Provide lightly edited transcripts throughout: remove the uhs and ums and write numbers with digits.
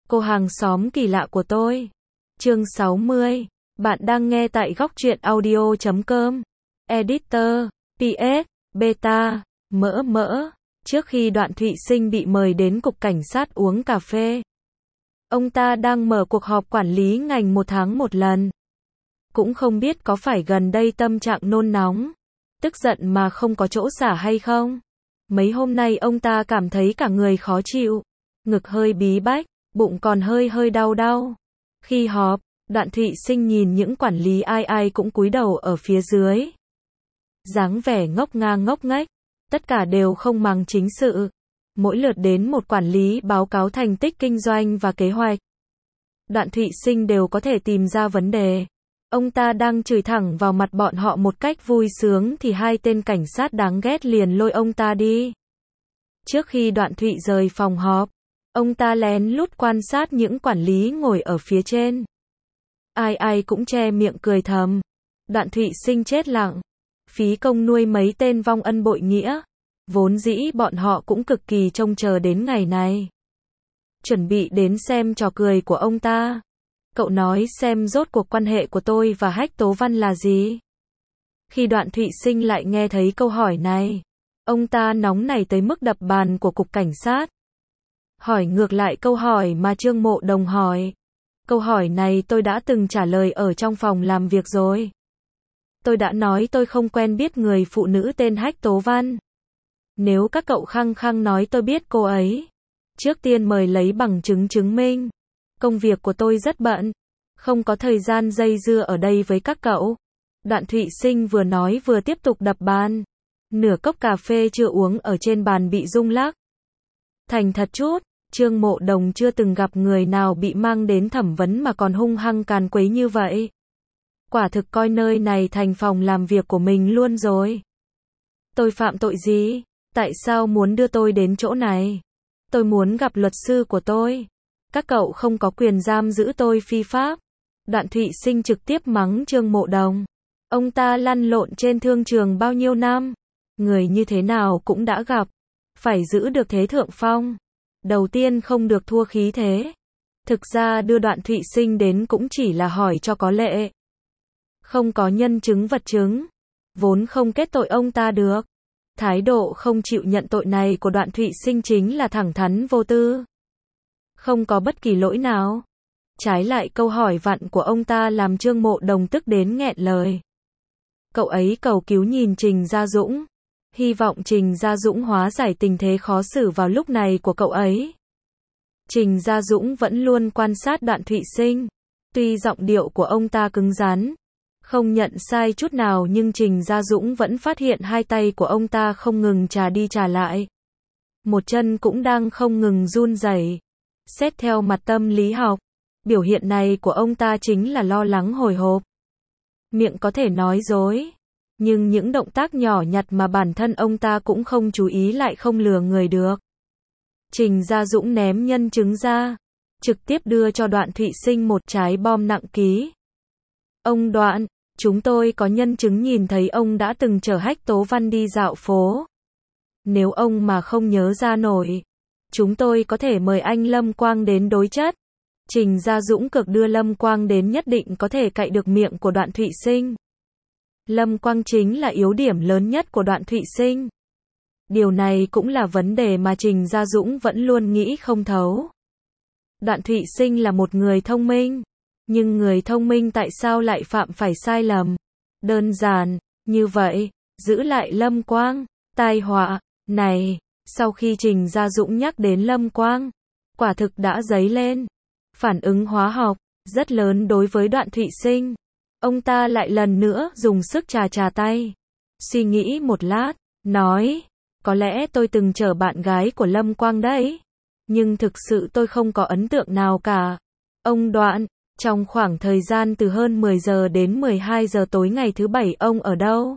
Cô hàng xóm kỳ lạ của tôi. Chương 60. Bạn đang nghe tại góc truyện audio.com. Editor, PS, Beta, mỡ. Trước khi Đoạn Thụy Sinh bị mời đến cục cảnh sát uống cà phê, ông ta đang mở cuộc họp quản lý ngành 1 tháng một lần. Cũng không biết có phải gần đây tâm trạng nôn nóng, tức giận mà không có chỗ xả hay không. Mấy hôm nay ông ta cảm thấy cả người khó chịu, ngực hơi bí bách, bụng còn hơi đau. Khi họp, Đoạn Thụy Sinh nhìn những quản lý ai cũng cúi đầu ở phía dưới. Dáng vẻ ngốc ngang ngốc nghếch, tất cả đều không màng chính sự. Mỗi lượt đến một quản lý báo cáo thành tích kinh doanh và kế hoạch, Đoạn Thụy Sinh đều có thể tìm ra vấn đề. Ông ta đang chửi thẳng vào mặt bọn họ một cách vui sướng thì hai tên cảnh sát đáng ghét liền lôi ông ta đi. Trước khi Đoạn Thụy rời phòng họp, ông ta lén lút quan sát những quản lý ngồi ở phía trên. Ai cũng che miệng cười thầm. Đoạn Thụy Sinh chết lặng. Phí công nuôi mấy tên vong ân bội nghĩa. Vốn dĩ bọn họ cũng cực kỳ trông chờ đến ngày này. Chuẩn bị đến xem trò cười của ông ta. Cậu nói xem rốt cuộc quan hệ của tôi và Hách Tố Văn là gì? Khi Đoạn Thụy Sinh lại nghe thấy câu hỏi này, ông ta nóng nảy tới mức đập bàn của cục cảnh sát. Hỏi ngược lại câu hỏi mà Trương Mộ Đồng hỏi. Câu hỏi này tôi đã từng trả lời ở trong phòng làm việc rồi. Tôi đã nói tôi không quen biết người phụ nữ tên Hách Tố Văn. Nếu các cậu khăng nói tôi biết cô ấy, trước tiên mời lấy bằng chứng chứng minh. Công việc của tôi rất bận, không có thời gian dây dưa ở đây với các cậu. Đoạn Thụy Sinh vừa nói vừa tiếp tục đập bàn. Nửa cốc cà phê chưa uống ở trên bàn bị rung lắc. Thành thật chút, Trương Mộ Đồng chưa từng gặp người nào bị mang đến thẩm vấn mà còn hung hăng càn quấy như vậy. Quả thực coi nơi này thành phòng làm việc của mình luôn rồi. Tôi phạm tội gì? Tại sao muốn đưa tôi đến chỗ này? Tôi muốn gặp luật sư của tôi. Các cậu không có quyền giam giữ tôi phi pháp. Đoạn Thụy Sinh trực tiếp mắng Trương Mộ Đồng. Ông ta lăn lộn trên thương trường bao nhiêu năm, người như thế nào cũng đã gặp. Phải giữ được thế thượng phong. Đầu tiên không được thua khí thế. Thực ra đưa Đoạn Thụy Sinh đến cũng chỉ là hỏi cho có lệ. Không có nhân chứng vật chứng, vốn không kết tội ông ta được. Thái độ không chịu nhận tội này của Đoạn Thụy Sinh chính là thẳng thắn vô tư. Không có bất kỳ lỗi nào. Trái lại câu hỏi vặn của ông ta làm Trương Mộ Đồng tức đến nghẹn lời. Cậu ấy cầu cứu nhìn Trình Gia Dũng. Hy vọng Trình Gia Dũng hóa giải tình thế khó xử vào lúc này của cậu ấy. Trình Gia Dũng vẫn luôn quan sát Đoạn Thụy Sinh. Tuy giọng điệu của ông ta cứng rắn, không nhận sai chút nào, nhưng Trình Gia Dũng vẫn phát hiện hai tay của ông ta không ngừng chà đi chà lại. Một chân cũng đang không ngừng run rẩy. Xét theo mặt tâm lý học, biểu hiện này của ông ta chính là lo lắng hồi hộp. Miệng có thể nói dối, nhưng những động tác nhỏ nhặt mà bản thân ông ta cũng không chú ý lại không lừa người được. Trình Gia Dũng ném nhân chứng ra, trực tiếp đưa cho Đoạn Thụy Sinh một trái bom nặng ký. Ông Đoạn, chúng tôi có nhân chứng nhìn thấy ông đã từng chở Hách Tố Văn đi dạo phố. Nếu ông mà không nhớ ra nổi, chúng tôi có thể mời anh Lâm Quang đến đối chất. Trình Gia Dũng cực đưa Lâm Quang đến nhất định có thể cạy được miệng của Đoạn Thụy Sinh. Lâm Quang chính là yếu điểm lớn nhất của Đoạn Thụy Sinh. Điều này cũng là vấn đề mà Trình Gia Dũng vẫn luôn nghĩ không thấu. Đoạn Thụy Sinh là một người thông minh, nhưng người thông minh tại sao lại phạm phải sai lầm? Đơn giản, như vậy, giữ lại Lâm Quang, tai họa, này, sau khi Trình Gia Dũng nhắc đến Lâm Quang, quả thực đã dấy lên. Phản ứng hóa học, rất lớn đối với Đoạn Thụy Sinh. Ông ta lại lần nữa dùng sức chà tay. Suy nghĩ một lát, nói, có lẽ tôi từng chở bạn gái của Lâm Quang đấy. Nhưng thực sự tôi không có ấn tượng nào cả. Ông Đoạn, trong khoảng thời gian từ hơn 10 giờ đến 12 giờ tối ngày thứ Bảy ông ở đâu?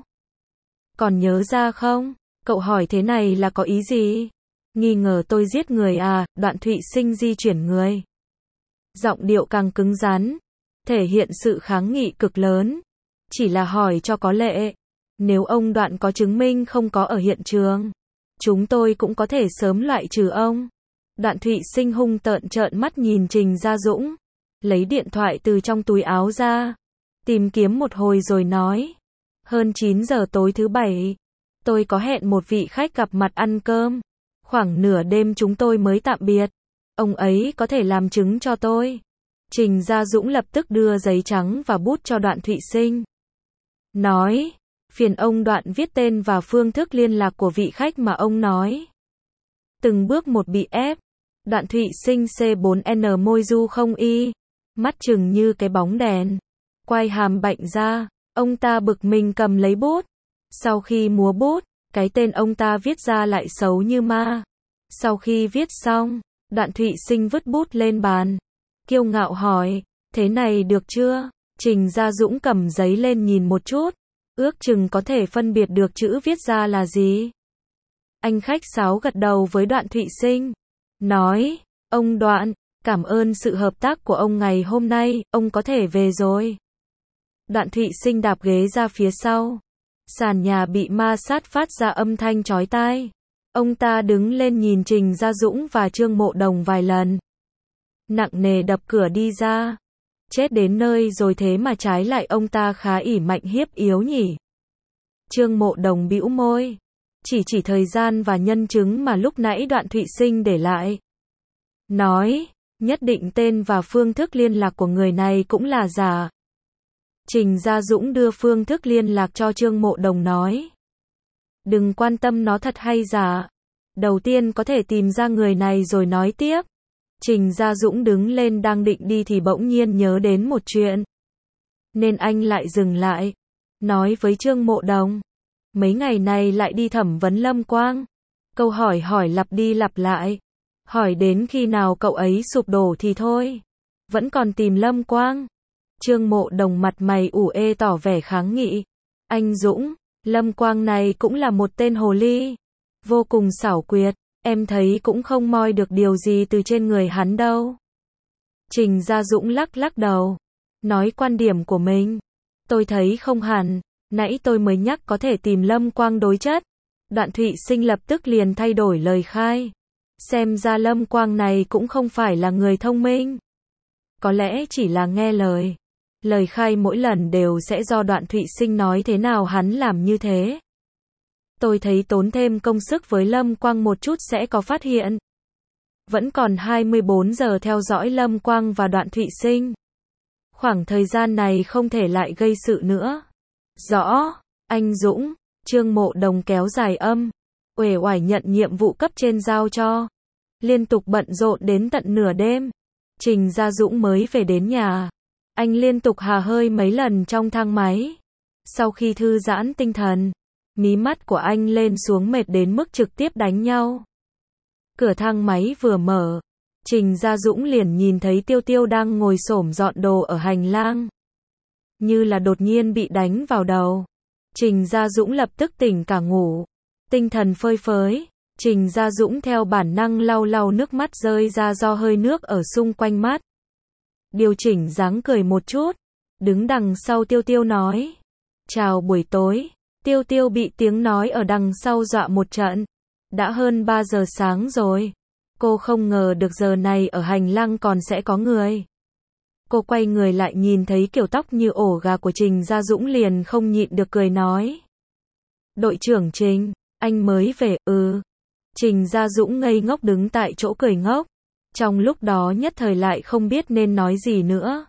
Còn nhớ ra không? Cậu hỏi thế này là có ý gì? Nghi ngờ tôi giết người à? Đoạn Thụy Sinh di chuyển người. Giọng điệu càng cứng rắn, thể hiện sự kháng nghị cực lớn. Chỉ là hỏi cho có lệ. Nếu ông Đoạn có chứng minh không có ở hiện trường, chúng tôi cũng có thể sớm loại trừ ông. Đoạn Thụy Sinh hung tợn trợn mắt nhìn Trình Gia Dũng, lấy điện thoại từ trong túi áo ra, tìm kiếm một hồi rồi nói, hơn 9 giờ tối thứ Bảy, tôi có hẹn một vị khách gặp mặt ăn cơm, khoảng nửa đêm chúng tôi mới tạm biệt, ông ấy có thể làm chứng cho tôi. Trình Gia Dũng lập tức đưa giấy trắng và bút cho Đoạn Thụy Sinh, nói, phiền ông Đoạn viết tên và phương thức liên lạc của vị khách mà ông nói. Từng bước một bị ép, Đoạn Thụy Sinh C4N môi du không y, mắt trừng như cái bóng đèn, quai hàm bạnh ra, ông ta bực mình cầm lấy bút. Sau khi múa bút, cái tên ông ta viết ra lại xấu như ma. Sau khi viết xong, Đoạn Thụy Sinh vứt bút lên bàn, kiêu ngạo hỏi, thế này được chưa? Trình Gia Dũng cầm giấy lên nhìn một chút, ước chừng có thể phân biệt được chữ viết ra là gì. Anh khách sáo gật đầu với Đoạn Thụy Sinh, nói, ông Đoạn, cảm ơn sự hợp tác của ông ngày hôm nay, ông có thể về rồi. Đoạn Thụy Sinh đạp ghế ra phía sau, sàn nhà bị ma sát phát ra âm thanh chói tai. Ông ta đứng lên nhìn Trình Gia Dũng và Trương Mộ Đồng vài lần, nặng nề đập cửa đi ra. Chết đến nơi rồi thế mà trái lại ông ta khá ỷ mạnh hiếp yếu nhỉ. Trương Mộ Đồng bĩu môi, chỉ thời gian và nhân chứng mà lúc nãy Đoạn Thụy Sinh để lại. Nói, nhất định tên và phương thức liên lạc của người này cũng là giả. Trình Gia Dũng đưa phương thức liên lạc cho Trương Mộ Đồng nói, đừng quan tâm nó thật hay giả, đầu tiên có thể tìm ra người này rồi nói tiếp. Trình Gia Dũng đứng lên đang định đi thì bỗng nhiên nhớ đến một chuyện, nên anh lại dừng lại, nói với Trương Mộ Đồng, mấy ngày này lại đi thẩm vấn Lâm Quang. Câu hỏi lặp đi lặp lại, hỏi đến khi nào cậu ấy sụp đổ thì thôi, vẫn còn tìm Lâm Quang. Trương Mộ Đồng mặt mày ủ ê tỏ vẻ kháng nghị, anh Dũng, Lâm Quang này cũng là một tên hồ ly, vô cùng xảo quyệt, em thấy cũng không moi được điều gì từ trên người hắn đâu. Trình Gia Dũng lắc đầu, nói quan điểm của mình, tôi thấy không hẳn, nãy tôi mới nhắc có thể tìm Lâm Quang đối chất. Đoạn Thụy Sinh lập tức liền thay đổi lời khai, xem ra Lâm Quang này cũng không phải là người thông minh, có lẽ chỉ là nghe lời. Lời khai mỗi lần đều sẽ do Đoạn Thụy Sinh nói thế nào hắn làm như thế. Tôi thấy tốn thêm công sức với Lâm Quang một chút sẽ có phát hiện. Vẫn còn 24 giờ theo dõi Lâm Quang và Đoạn Thụy Sinh. Khoảng thời gian này không thể lại gây sự nữa. Rõ, anh Dũng. Trương Mộ Đồng kéo dài âm, uể oải nhận nhiệm vụ cấp trên giao cho. Liên tục bận rộn đến tận nửa đêm. Trình Gia Dũng mới về đến nhà. Anh liên tục hà hơi mấy lần trong thang máy. Sau khi thư giãn tinh thần, mí mắt của anh lên xuống mệt đến mức trực tiếp đánh nhau. Cửa thang máy vừa mở, Trình Gia Dũng liền nhìn thấy Tiêu Tiêu đang ngồi xổm dọn đồ ở hành lang. Như là đột nhiên bị đánh vào đầu. Trình Gia Dũng lập tức tỉnh cả ngủ, tinh thần phơi phới. Trình Gia Dũng theo bản năng lau nước mắt rơi ra do hơi nước ở xung quanh mắt. Điều chỉnh dáng cười một chút, đứng đằng sau Tiêu Tiêu nói, chào buổi tối. Tiêu Tiêu bị tiếng nói ở đằng sau dọa một trận. Đã hơn 3 giờ sáng rồi. Cô không ngờ được giờ này ở hành lang còn sẽ có người. Cô quay người lại nhìn thấy kiểu tóc như ổ gà của Trình Gia Dũng liền không nhịn được cười nói. Đội trưởng Trình, anh mới về, Trình Gia Dũng ngây ngốc đứng tại chỗ cười ngốc. Trong lúc đó nhất thời lại không biết nên nói gì nữa.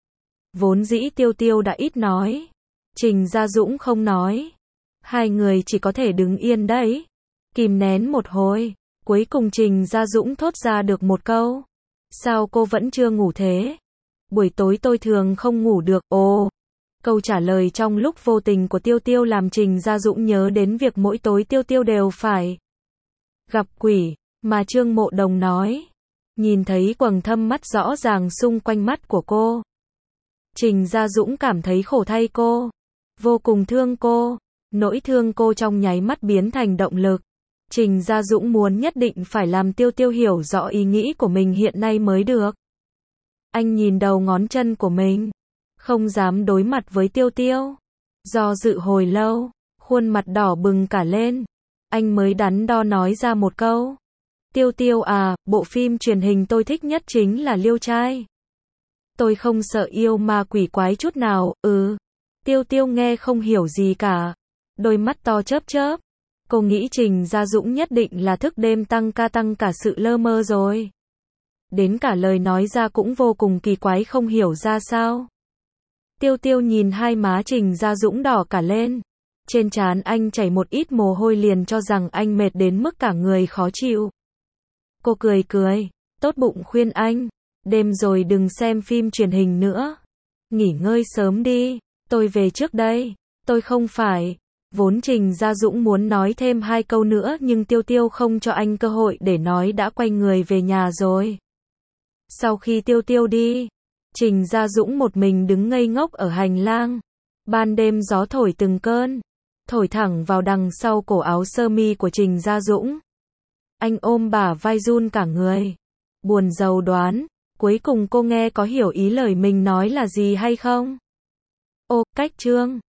Vốn dĩ Tiêu Tiêu đã ít nói. Trình Gia Dũng không nói. Hai người chỉ có thể đứng yên đấy. Kìm nén một hồi. Cuối cùng Trình Gia Dũng thốt ra được một câu. Sao cô vẫn chưa ngủ thế? Buổi tối tôi thường không ngủ được. Ồ. Câu trả lời trong lúc vô tình của Tiêu Tiêu làm Trình Gia Dũng nhớ đến việc mỗi tối Tiêu Tiêu đều phải gặp quỷ, mà Trương Mộ Đồng nói. Nhìn thấy quầng thâm mắt rõ ràng xung quanh mắt của cô. Trình Gia Dũng cảm thấy khổ thay cô. Vô cùng thương cô. Nỗi thương cô trong nháy mắt biến thành động lực. Trình Gia Dũng muốn nhất định phải làm Tiêu Tiêu hiểu rõ ý nghĩ của mình hiện nay mới được. Anh nhìn đầu ngón chân của mình. Không dám đối mặt với Tiêu Tiêu. Do dự hồi lâu, khuôn mặt đỏ bừng cả lên. Anh mới đắn đo nói ra một câu. Tiêu Tiêu à, bộ phim truyền hình tôi thích nhất chính là Liêu Trai. Tôi không sợ yêu ma quỷ quái chút nào, Tiêu Tiêu nghe không hiểu gì cả. Đôi mắt to chớp chớp. Cô nghĩ Trình Gia Dũng nhất định là thức đêm tăng ca tăng cả sự lơ mơ rồi. Đến cả lời nói ra cũng vô cùng kỳ quái không hiểu ra sao. Tiêu Tiêu nhìn hai má Trình Gia Dũng đỏ cả lên. Trên trán anh chảy một ít mồ hôi liền cho rằng anh mệt đến mức cả người khó chịu. Cô cười cười, tốt bụng khuyên anh, đêm rồi đừng xem phim truyền hình nữa. Nghỉ ngơi sớm đi, tôi về trước đây. Tôi không phải. Vốn Trình Gia Dũng muốn nói thêm hai câu nữa nhưng Tiêu Tiêu không cho anh cơ hội để nói đã quay người về nhà rồi. Sau khi Tiêu Tiêu đi, Trình Gia Dũng một mình đứng ngây ngốc ở hành lang. Ban đêm gió thổi từng cơn, thổi thẳng vào đằng sau cổ áo sơ mi của Trình Gia Dũng. Anh ôm bả vai run cả người. Buồn rầu đoán, cuối cùng cô nghe có hiểu ý lời mình nói là gì hay không? Ô, cách chương.